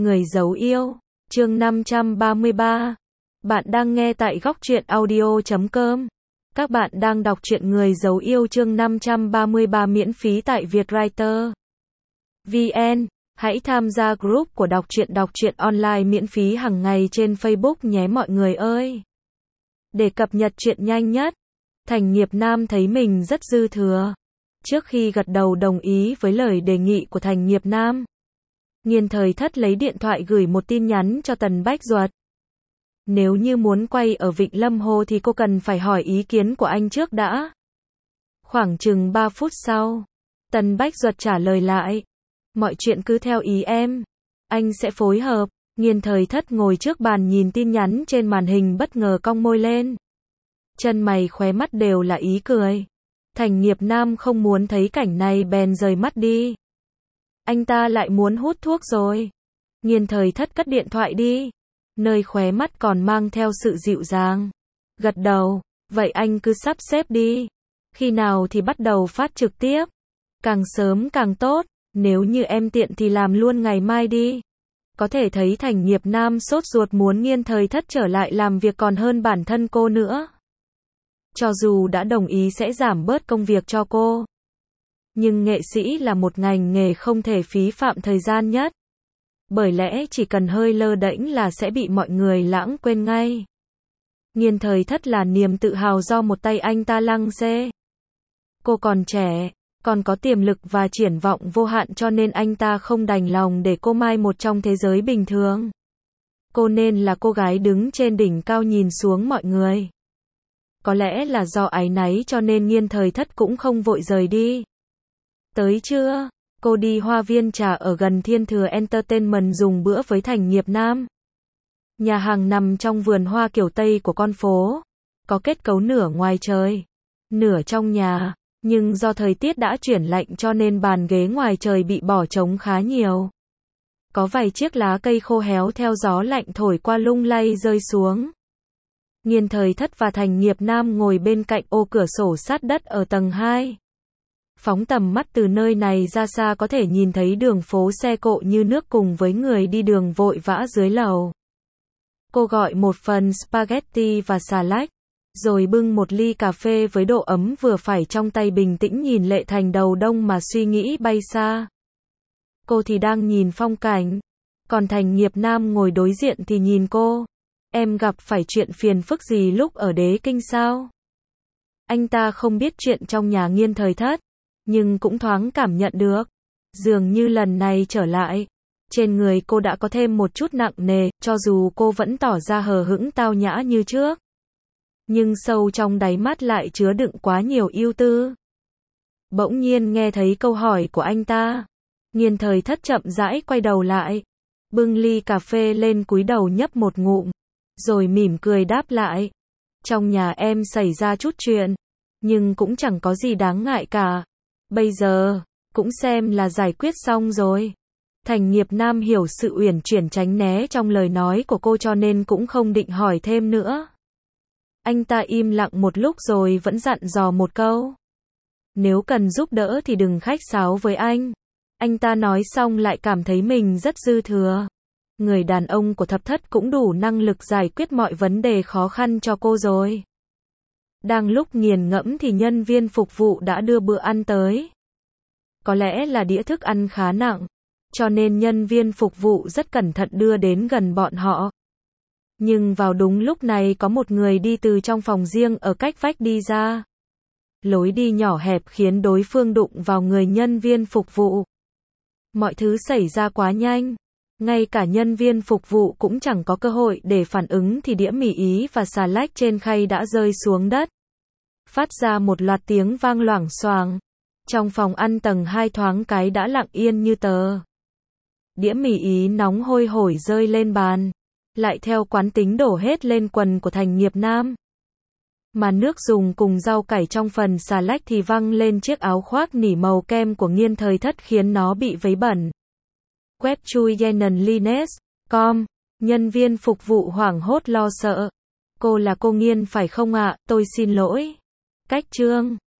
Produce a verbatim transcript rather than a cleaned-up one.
Người dấu yêu, chương năm trăm ba mươi ba. Bạn đang nghe tại góc truyện audio chấm com. Các bạn đang đọc truyện Người dấu yêu chương năm trăm ba mươi ba miễn phí tại Vietwriter vê en. Hãy tham gia group của đọc truyện đọc truyện online miễn phí hàng ngày trên Facebook nhé mọi người ơi. Để cập nhật truyện nhanh nhất, Thành Nghiệp Nam thấy mình rất dư thừa. Trước khi gật đầu đồng ý với lời đề nghị của Thành Nghiệp Nam, Nghiên Thời Thất lấy điện thoại gửi một tin nhắn cho Tần Bách Duật. Nếu như muốn quay ở Vịnh Lâm Hồ thì cô cần phải hỏi ý kiến của anh trước đã. Khoảng chừng ba phút sau, Tần Bách Duật trả lời lại. Mọi chuyện cứ theo ý em. Anh sẽ phối hợp. Nghiên Thời Thất ngồi trước bàn nhìn tin nhắn trên màn hình bất ngờ cong môi lên. Chân mày khóe mắt đều là ý cười. Thành Nghiệp Nam không muốn thấy cảnh này bèn rời mắt đi. Anh ta lại muốn hút thuốc rồi. Nghiên Thời Thất cất điện thoại đi. Nơi khóe mắt còn mang theo sự dịu dàng. Gật đầu, vậy anh cứ sắp xếp đi. Khi nào thì bắt đầu phát trực tiếp? Càng sớm càng tốt, nếu như em tiện thì làm luôn ngày mai đi. Có thể thấy Thành Nghiệp Nam sốt ruột muốn Nghiên Thời Thất trở lại làm việc còn hơn bản thân cô nữa. Cho dù đã đồng ý sẽ giảm bớt công việc cho cô, nhưng nghệ sĩ là một ngành nghề không thể phí phạm thời gian nhất. Bởi lẽ chỉ cần hơi lơ đễnh là sẽ bị mọi người lãng quên ngay. Nghiên Thời Thất là niềm tự hào do một tay anh ta lăng xê. Cô còn trẻ, còn có tiềm lực và triển vọng vô hạn cho nên anh ta không đành lòng để cô mai một trong thế giới bình thường. Cô nên là cô gái đứng trên đỉnh cao nhìn xuống mọi người. Có lẽ là do áy náy cho nên Nghiên Thời Thất cũng không vội rời đi. Tới trưa, cô đi Hoa Viên Trà ở gần Thiên Thừa Entertainment dùng bữa với Thành Nghiệp Nam. Nhà hàng nằm trong vườn hoa kiểu Tây của con phố, có kết cấu nửa ngoài trời, nửa trong nhà, nhưng do thời tiết đã chuyển lạnh cho nên bàn ghế ngoài trời bị bỏ trống khá nhiều. Có vài chiếc lá cây khô héo theo gió lạnh thổi qua lung lay rơi xuống. Nghiên Thời Thất và Thành Nghiệp Nam ngồi bên cạnh ô cửa sổ sát đất ở tầng hai. Phóng tầm mắt từ nơi này ra xa có thể nhìn thấy đường phố xe cộ như nước cùng với người đi đường vội vã dưới lầu. Cô gọi một phần spaghetti và xà lách, rồi bưng một ly cà phê với độ ấm vừa phải trong tay bình tĩnh nhìn Lệ Thành đầu đông mà suy nghĩ bay xa. Cô thì đang nhìn phong cảnh, còn Thành Nghiệp Nam ngồi đối diện thì nhìn cô. Em gặp phải chuyện phiền phức gì lúc ở Đế Kinh sao? Anh ta không biết chuyện trong nhà Nghiên Thời Thất, nhưng cũng thoáng cảm nhận được. Dường như lần này trở lại, trên người cô đã có thêm một chút nặng nề, cho dù cô vẫn tỏ ra hờ hững tao nhã như trước. Nhưng sâu trong đáy mắt lại chứa đựng quá nhiều ưu tư. Bỗng nhiên nghe thấy câu hỏi của anh ta. Nghiên Thời Thất chậm rãi quay đầu lại, bưng ly cà phê lên cúi đầu nhấp một ngụm, rồi mỉm cười đáp lại. Trong nhà em xảy ra chút chuyện, nhưng cũng chẳng có gì đáng ngại cả. Bây giờ, cũng xem là giải quyết xong rồi. Thành Nghiệp Nam hiểu sự uyển chuyển tránh né trong lời nói của cô cho nên cũng không định hỏi thêm nữa. Anh ta im lặng một lúc rồi vẫn dặn dò một câu. Nếu cần giúp đỡ thì đừng khách sáo với anh. Anh ta nói xong lại cảm thấy mình rất dư thừa. Người đàn ông của Thập Thất cũng đủ năng lực giải quyết mọi vấn đề khó khăn cho cô rồi. Đang lúc nghiền ngẫm thì nhân viên phục vụ đã đưa bữa ăn tới. Có lẽ là đĩa thức ăn khá nặng, cho nên nhân viên phục vụ rất cẩn thận đưa đến gần bọn họ. Nhưng vào đúng lúc này có một người đi từ trong phòng riêng ở cách vách đi ra. Lối đi nhỏ hẹp khiến đối phương đụng vào người nhân viên phục vụ. Mọi thứ xảy ra quá nhanh. Ngay cả nhân viên phục vụ cũng chẳng có cơ hội để phản ứng thì đĩa mì Ý và xà lách trên khay đã rơi xuống đất. Phát ra một loạt tiếng vang loảng xoảng. Trong phòng ăn tầng hai thoáng cái đã lặng yên như tờ. Đĩa mì Ý nóng hôi hổi rơi lên bàn, lại theo quán tính đổ hết lên quần của Thành Nghiệp Nam. Mà nước dùng cùng rau cải trong phần xà lách thì văng lên chiếc áo khoác nỉ màu kem của Nghiên Thời Thất khiến nó bị vấy bẩn. Web chui Yenan Lines chấm com. Nhân viên phục vụ hoảng hốt lo sợ. Cô là cô Nghiên phải không ạ? Tôi xin lỗi. Cách chương